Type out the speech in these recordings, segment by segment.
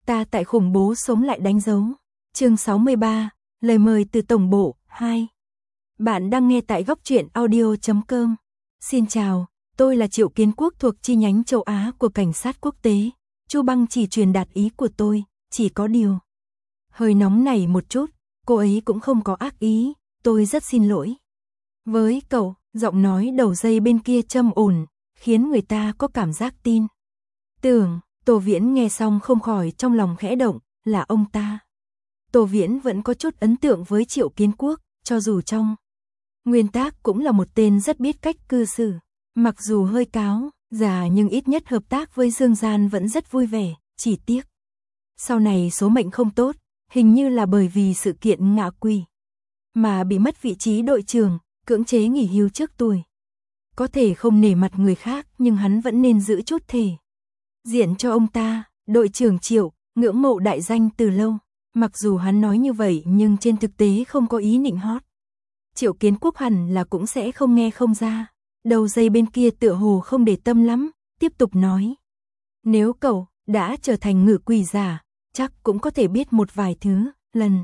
Ta tại khủng bố sống lại đánh dấu. Chương 63, lời mời từ tổng bộ 2. Bạn đang nghe tại góc truyện audio.com. Xin chào, tôi là Triệu Kiến Quốc thuộc chi nhánh châu Á của cảnh sát quốc tế. Chu Băng chỉ truyền đạt ý của tôi, chỉ có điều hơi nóng nảy một chút, cô ấy cũng không có ác ý, tôi rất xin lỗi. Với cậu, giọng nói đầu dây bên kia trầm ổn, khiến người ta có cảm giác tin tưởng. Tô Viễn nghe xong không khỏi trong lòng khẽ động, là ông ta. Tô Viễn vẫn có chút ấn tượng với Triệu Kiến Quốc, cho dù trong nguyên tắc cũng là một tên rất biết cách cư xử. Mặc dù hơi cáo, già nhưng ít nhất hợp tác với Dương Gian vẫn rất vui vẻ, chỉ tiếc. Sau này số mệnh không tốt, hình như là bởi vì sự kiện ngạ quỷ mà bị mất vị trí đội trưởng, cưỡng chế nghỉ hưu trước tuổi. Có thể không nể mặt người khác nhưng hắn vẫn nên giữ chút thể diện cho ông ta. Đội trưởng Triệu, ngưỡng mộ đại danh từ lâu. Mặc dù hắn nói như vậy nhưng trên thực tế không có ý nịnh hót. Triệu Kiến Quốc hẳn là cũng sẽ không nghe không ra. Đầu dây bên kia tựa hồ không để tâm lắm, tiếp tục nói. Nếu cậu đã trở thành ngự quỷ giả, chắc cũng có thể biết một vài thứ. Lần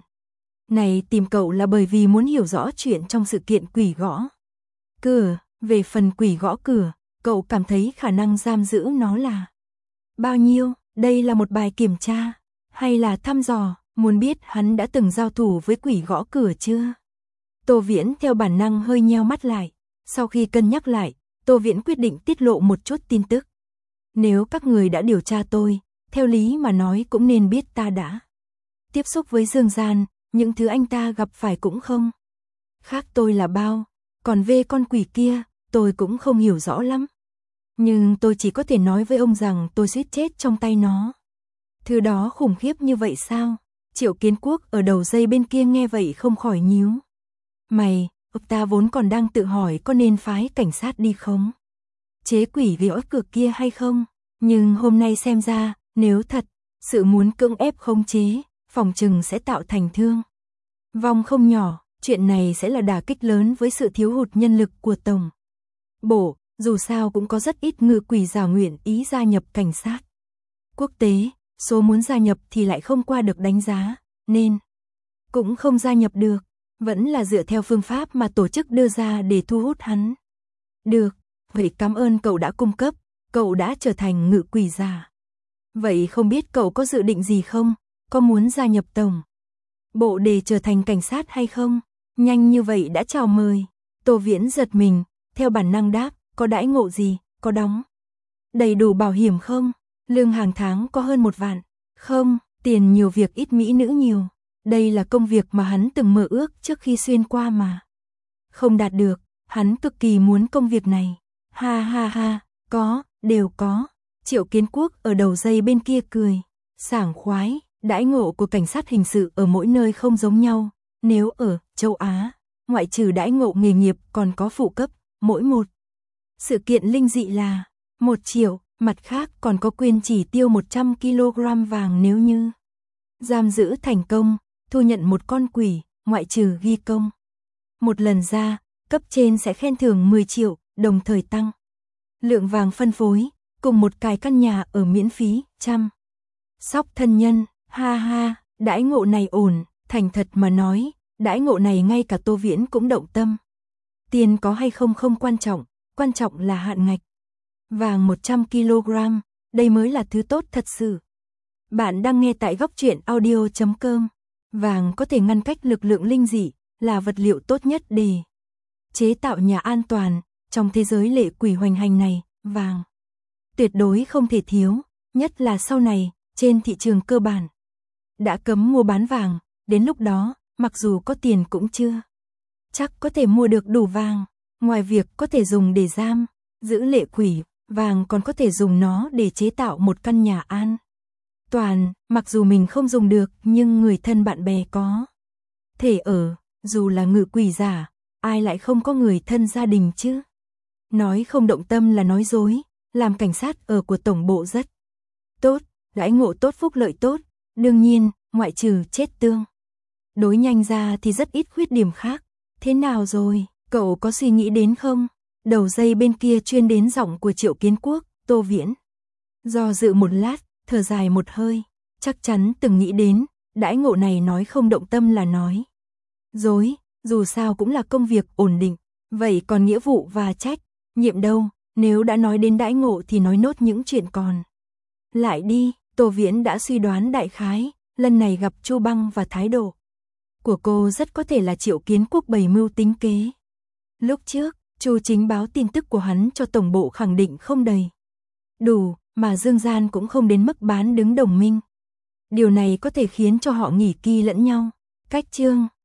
này tìm cậu là bởi vì muốn hiểu rõ chuyện trong sự kiện quỷ gõ cửa. Về phần quỷ gõ cửa, cậu cảm thấy khả năng giam giữ nó là bao nhiêu? Đây là một bài kiểm tra hay là thăm dò, muốn biết hắn đã từng giao thủ với quỷ gõ cửa chưa? Tô Viễn theo bản năng hơi nheo mắt lại. Sau khi cân nhắc lại, Tô Viễn quyết định tiết lộ một chút tin tức. Nếu các người đã điều tra tôi, theo lý mà nói cũng nên biết ta đã tiếp xúc với Dương Gian, những thứ anh ta gặp phải cũng không khác tôi là bao. Còn về con quỷ kia, tôi cũng không hiểu rõ lắm. Nhưng tôi chỉ có thể nói với ông rằng tôi suýt chết trong tay nó. Thứ đó khủng khiếp như vậy sao? Triệu Kiến Quốc ở đầu dây bên kia nghe vậy không khỏi nhíu mày. Ông ta vốn còn đang tự hỏi có nên phái cảnh sát đi khống chế quỷ gõ cửa kia hay không. Nhưng hôm nay xem ra, nếu thật sự muốn cưỡng ép khống chế, phòng chừng sẽ tạo thành thương vong không nhỏ. Chuyện này sẽ là đả kích lớn với sự thiếu hụt nhân lực của tổng bộ. Dù sao cũng có rất ít ngự quỷ giả nguyện ý gia nhập cảnh sát quốc tế. Số muốn gia nhập thì lại không qua được đánh giá, nên cũng không gia nhập được. Vẫn là dựa theo phương pháp mà tổ chức đưa ra để thu hút hắn. Được, vậy cảm ơn cậu đã cung cấp, cậu đã trở thành ngự quỷ giả. Vậy không biết cậu có dự định gì không? Có muốn gia nhập tổng bộ để trở thành cảnh sát hay không? Nhanh như vậy đã chào mời. Tô Viễn giật mình, theo bản năng đáp, có đãi ngộ gì, có đóng đầy đủ bảo hiểm không? Lương hàng tháng có hơn 1 vạn. Không, tiền nhiều việc ít mỹ nữ nhiều. Đây là công việc mà hắn từng mơ ước trước khi xuyên qua mà không đạt được. Hắn cực kỳ muốn công việc này. Ha ha ha, có, đều có. Triệu Kiến Quốc ở đầu dây bên kia cười sảng khoái. Đãi ngộ của cảnh sát hình sự ở mỗi nơi không giống nhau. Nếu ở châu Á, ngoại trừ đãi ngộ nghề nghiệp còn có phụ cấp, mỗi một sự kiện linh dị là 1 triệu, mặt khác còn có quyền chỉ tiêu 100 kg vàng nếu như giam giữ thành công, thu nhận một con quỷ, ngoại trừ ghi công một lần ra, cấp trên sẽ khen thưởng 10 triệu, đồng thời tăng lượng vàng phân phối, cùng một cái căn nhà ở miễn phí, chăm sóc thân nhân. Ha ha, đãi ngộ này ổn. Thành thật mà nói, đãi ngộ này ngay cả Tô Viễn cũng động tâm. Tiền có hay không không quan trọng là hạn ngạch. Vàng 100 kg, đây mới là thứ tốt thật sự. Bạn đang nghe tại góc truyện audio.com. Vàng có thể ngăn cách lực lượng linh dị, là vật liệu tốt nhất để chế tạo nhà an toàn. Trong thế giới lệ quỷ hoành hành này, vàng tuyệt đối không thể thiếu, nhất là sau này, trên thị trường cơ bản đã cấm mua bán vàng. Đến lúc đó, mặc dù có tiền cũng chưa chắc có thể mua được đủ vàng. Ngoài việc có thể dùng để giam giữ lệ quỷ, vàng còn có thể dùng nó để chế tạo một căn nhà an toàn. Mặc dù mình không dùng được nhưng người thân bạn bè có thể ở. Dù là ngự quỷ giả, ai lại không có người thân gia đình chứ? Nói không động tâm là nói dối. Làm cảnh sát ở của tổng bộ rất tốt, đãi ngộ tốt, phúc lợi tốt. Đương nhiên, ngoại trừ chết tương đối nhanh ra thì rất ít khuyết điểm khác. Thế nào rồi, cậu có suy nghĩ đến không? Đầu dây bên kia chuyên đến giọng của Triệu Kiến Quốc. Tô Viễn do dự một lát, thở dài một hơi. chắc chắn từng nghĩ đến, đãi ngộ này nói không động tâm là nói dối, dù sao cũng là công việc ổn định, vậy còn nghĩa vụ và trách nhiệm đâu, nếu đã nói đến đãi ngộ thì nói nốt những chuyện còn lại đi. Tô Viễn đã suy đoán đại khái, lần này gặp Chu Băng và thái độ của cô rất có thể là Triệu Kiến Quốc bày mưu tính kế. Lúc trước, Chu Chính báo tin tức của hắn cho tổng bộ khẳng định không đầy đủ, mà Dương Gian cũng không đến mức bán đứng đồng minh. Điều này có thể khiến cho họ nghỉ kỳ lẫn nhau. Cách chương